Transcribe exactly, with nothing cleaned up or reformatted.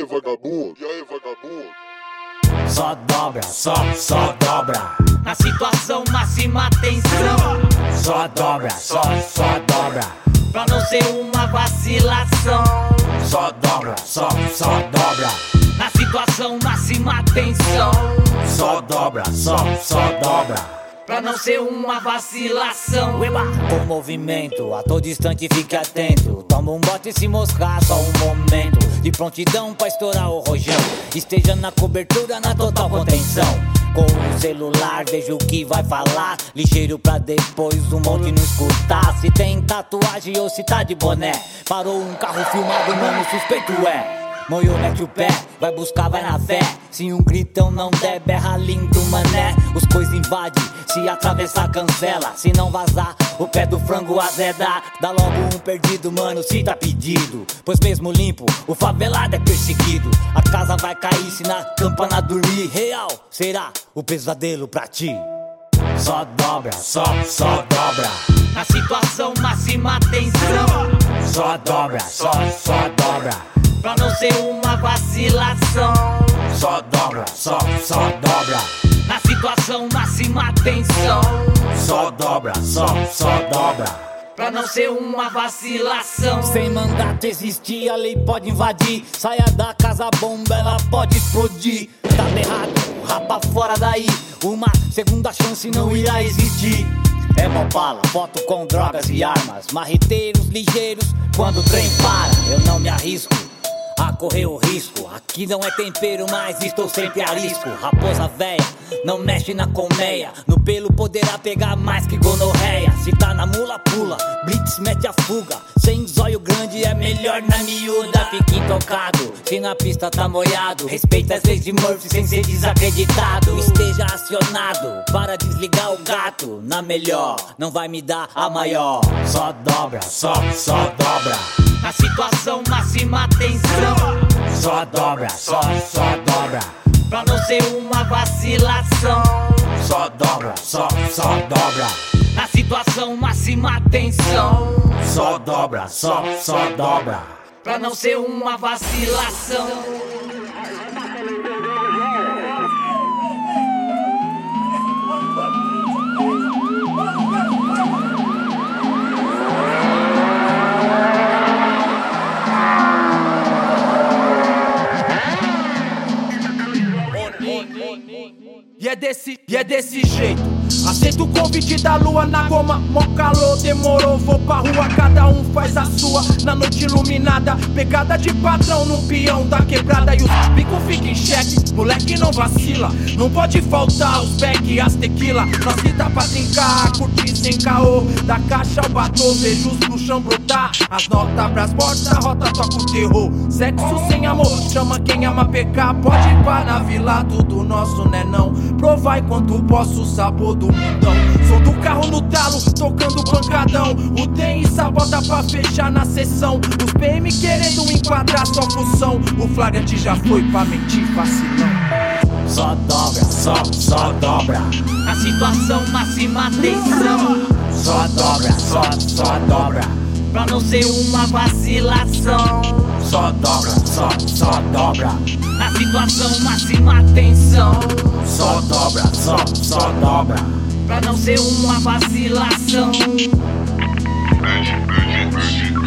aí, vagabundo? E aí, vagabundo? Só dobra, só, só dobra. Na situação máxima tensão. Só dobra, só, só dobra. Pra não ser uma vacilação. Só dobra, só, só dobra. Na situação máxima tensão. Só dobra, só, só dobra. Pra não ser uma vacilação. Ueba. Com movimento, a todo instante fique atento. Toma um bote e se moscar, só um momento de prontidão pra estourar o rojão. Esteja na cobertura, na total contenção. Com o celular, veja o que vai falar. Ligeiro pra depois um monte não escutar. Se tem tatuagem ou se tá de boné. Parou um carro filmado, mano, suspeito é. Moiô, mete o pé, vai buscar, vai na fé. Se um gritão não der, berra lindo, mané. Os cois invade, se atravessar cancela. Se não vazar, o pé do frango azeda. Dá logo um perdido, mano, se tá pedido. Pois mesmo limpo, o favelado é perseguido. A casa vai cair se na campana dormir. Real, será o pesadelo pra ti. Só dobra, só, só dobra. Na situação máxima tensão. Só dobra, só, só dobra. Pra não ser uma vacilação. Só dobra, só, só dobra. Na situação máxima tensão. Só dobra, só, só dobra. Pra não ser uma vacilação. Sem mandato existir, a lei pode invadir. Saia da casa bomba, ela pode explodir. Tá errado, rapa fora daí. Uma segunda chance não irá existir. É mó bala, foto com drogas e armas. Marreteiros ligeiros, quando o trem para, eu não me arrisco a correr o risco. Aqui não é tempero, mas estou sempre a risco. Raposa véia, não mexe na colmeia. No pelo poderá pegar mais que gonorreia. Se tá na mula, pula, blitz mete a fuga. Sem zóio grande é melhor na miúda. Fique intocado, se na pista tá molhado. Respeita as leis de Murphy sem ser desacreditado. Esteja acionado para desligar o gato. Na melhor, não vai me dar a maior. Só dobra, só, só dobra. Na situação máxima tensão. Só dobra, só, só dobra. Pra não ser uma vacilação. Só dobra, só, só dobra. Na situação máxima tensão. Só dobra, só, só dobra. Pra não ser uma vacilação. E é desse, e é desse jeito. Aceito o convite da lua na goma. Mó calor, demorou, vou pra rua. Cada um faz a sua na noite iluminada. Pegada de patrão num peão da quebrada. E os picos ficam em xeque, moleque não vacila. Não pode faltar os back e as tequila. Nós que dá pra trincar, curtir sem caô. Da caixa ao batom, vejo os pro chão brotar. As notas pras portas, a rota toca o terror. Sexo sem amor, chama quem ama pecar. Pode ir pra na vila, tudo nosso, né não. Provai quanto posso o sabor do mundão. Sou do carro no talo, tocando pancadão. O tem e sabota pra fechar na sessão. Os P M querendo enquadrar só função. O flagrante já foi pra mentir vacilão. Só dobra, só, só dobra. Na situação máxima tensão. Só dobra, só, só dobra. Pra não ser uma vacilação. Só dobra, só, só dobra. Na situação máxima tensão. Só dobra, só, só dobra. Pra não ser uma vacilação. Mexe, mexe, mexe.